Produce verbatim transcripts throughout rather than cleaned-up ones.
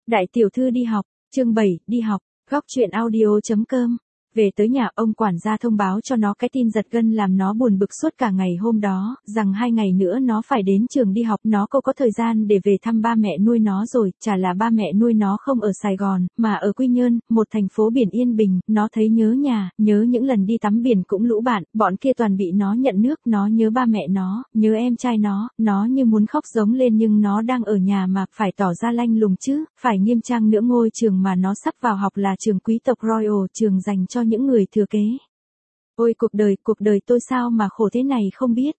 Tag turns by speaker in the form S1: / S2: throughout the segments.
S1: Đại tiểu thư đi học, chương bảy, đi học, góc truyện audio.com. Về tới nhà, ông quản gia thông báo cho nó cái tin giật gân làm nó buồn bực suốt cả ngày hôm đó, rằng hai ngày nữa nó phải đến trường đi học. Nó không có thời gian để về thăm ba mẹ nuôi nó rồi, chả là ba mẹ nuôi nó không ở Sài Gòn, mà ở Quy Nhơn, một thành phố biển yên bình. Nó thấy nhớ nhà, nhớ những lần đi tắm biển cũng lũ bạn, bọn kia toàn bị nó nhận nước. Nó nhớ ba mẹ nó, nhớ em trai nó, nó như muốn khóc giống lên, nhưng nó đang ở nhà mà, phải tỏ ra lanh lùng chứ, phải nghiêm trang nữa. Ngôi trường mà nó sắp vào học là trường quý tộc Royal, trường dành cho những người thừa kế. Ôi cuộc đời, cuộc đời tôi sao mà khổ thế này không biết.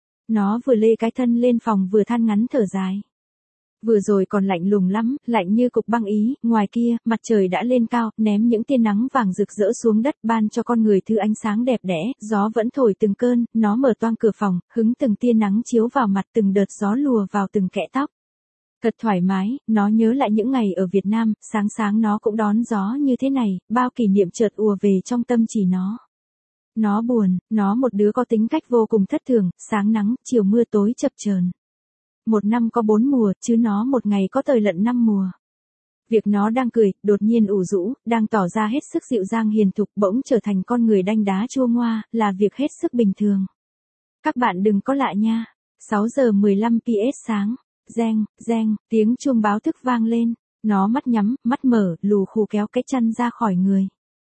S1: Nó vừa lê cái thân lên phòng vừa than ngắn thở dài. Vừa rồi còn lạnh lùng lắm, lạnh như cục băng Ý. Ngoài kia, mặt trời đã lên cao, ném những tia nắng vàng rực rỡ xuống đất, ban cho con người thứ ánh sáng đẹp đẽ. Gió vẫn thổi từng cơn, nó mở toang cửa phòng, hứng từng tia nắng chiếu vào mặt, từng đợt gió lùa vào từng kẽ tóc. Thật thoải mái. Nó nhớ lại những ngày ở Việt Nam, sáng sáng nó cũng đón gió như thế này, bao kỷ niệm chợt ùa về trong tâm trí nó. Nó buồn, nó một đứa có tính cách vô cùng thất thường, sáng nắng, chiều mưa, tối chập chờn. Một năm có bốn mùa, chứ nó một ngày có tời lận năm mùa. Việc nó đang cười, đột nhiên ủ rũ, đang tỏ ra hết sức dịu dàng hiền thục, bỗng trở thành con người đanh đá chua ngoa, là việc hết sức bình thường. Các bạn đừng có lạ nha. sáu giờ mười lăm pê ét sáng. Reng, reng, tiếng chuông báo thức vang lên. Nó mắt nhắm, mắt mở, lù khù kéo cái chăn ra khỏi người.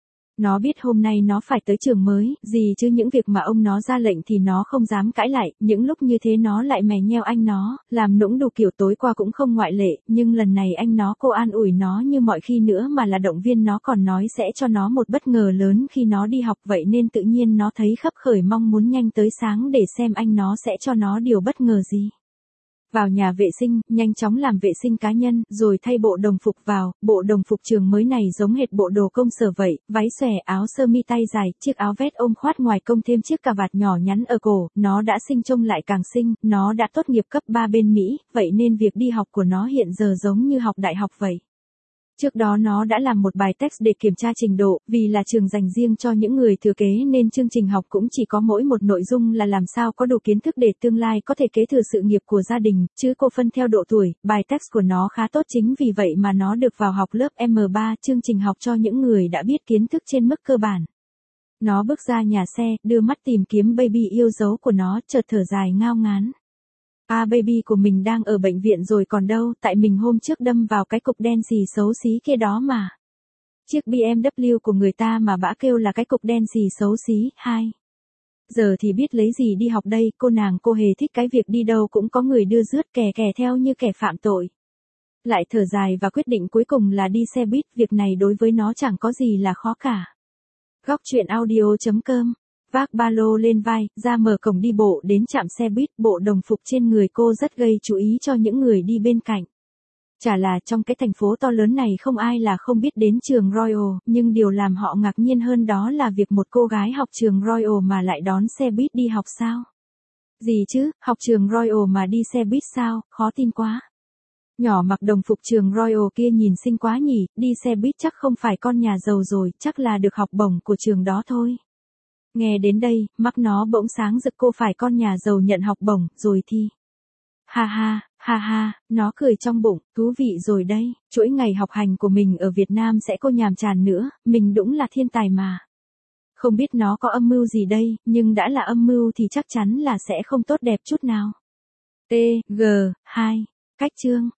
S1: Nó biết hôm nay nó phải tới trường mới, gì chứ những việc mà ông nó ra lệnh thì nó không dám cãi lại. Những lúc như thế nó lại mè nheo anh nó, làm nũng đủ kiểu, tối qua cũng không ngoại lệ. Nhưng lần này anh nó cô an ủi nó như mọi khi nữa, mà là động viên nó, còn nói sẽ cho nó một bất ngờ lớn khi nó đi học. Vậy nên tự nhiên nó thấy khấp khởi mong muốn nhanh tới sáng để xem anh nó sẽ cho nó điều bất ngờ gì. Vào nhà vệ sinh, nhanh chóng làm vệ sinh cá nhân, rồi thay bộ đồng phục vào. Bộ đồng phục trường mới này giống hệt bộ đồ công sở vậy, váy xòe, áo sơ mi tay dài, chiếc áo vest ôm khoát ngoài công thêm chiếc cà vạt nhỏ nhắn ở cổ. Nó đã xinh trông lại càng xinh, nó đã tốt nghiệp cấp ba bên Mỹ, vậy nên việc đi học của nó hiện giờ giống như học đại học vậy. Trước đó nó đã làm một bài test để kiểm tra trình độ, vì là trường dành riêng cho những người thừa kế nên chương trình học cũng chỉ có mỗi một nội dung là làm sao có đủ kiến thức để tương lai có thể kế thừa sự nghiệp của gia đình, chứ cô phân theo độ tuổi. Bài test của nó khá tốt, chính vì vậy mà nó được vào học lớp M ba, chương trình học cho những người đã biết kiến thức trên mức cơ bản. Nó bước ra nhà xe, đưa mắt tìm kiếm baby yêu dấu của nó, chợt thở dài ngao ngán. À, baby của mình đang ở bệnh viện rồi còn đâu, tại mình hôm trước đâm vào cái cục đen xì xấu xí kia đó mà. Chiếc bê em vê của người ta mà bả kêu là cái cục đen xì xấu xí. Hai. Giờ thì biết lấy gì đi học đây, cô nàng cô hề thích cái việc đi đâu cũng có người đưa rước, kè kè theo như kẻ phạm tội. Lại thở dài và quyết định cuối cùng là đi xe buýt, việc này đối với nó chẳng có gì là khó cả. Góc truyện audio.com. Vác ba lô lên vai, ra mở cổng đi bộ đến trạm xe buýt. Bộ đồng phục trên người cô rất gây chú ý cho những người đi bên cạnh. Chả là trong cái thành phố to lớn này không ai là không biết đến trường Royal, nhưng điều làm họ ngạc nhiên hơn đó là việc một cô gái học trường Royal mà lại đón xe buýt đi học sao? Gì chứ, học trường Royal mà đi xe buýt sao, khó tin quá. Nhỏ mặc đồng phục trường Royal kia nhìn xinh quá nhỉ, đi xe buýt chắc không phải con nhà giàu rồi, chắc là được học bổng của trường đó thôi. Nghe đến đây, mắt nó bỗng sáng rực, cô phải con nhà giàu nhận học bổng, rồi thì. Ha ha, ha ha, nó cười trong bụng, thú vị rồi đây, chuỗi ngày học hành của mình ở Việt Nam sẽ cô nhàm chán nữa, mình đúng là thiên tài mà. Không biết nó có âm mưu gì đây, nhưng đã là âm mưu thì chắc chắn là sẽ không tốt đẹp chút nào. T, G, hai, cách chương.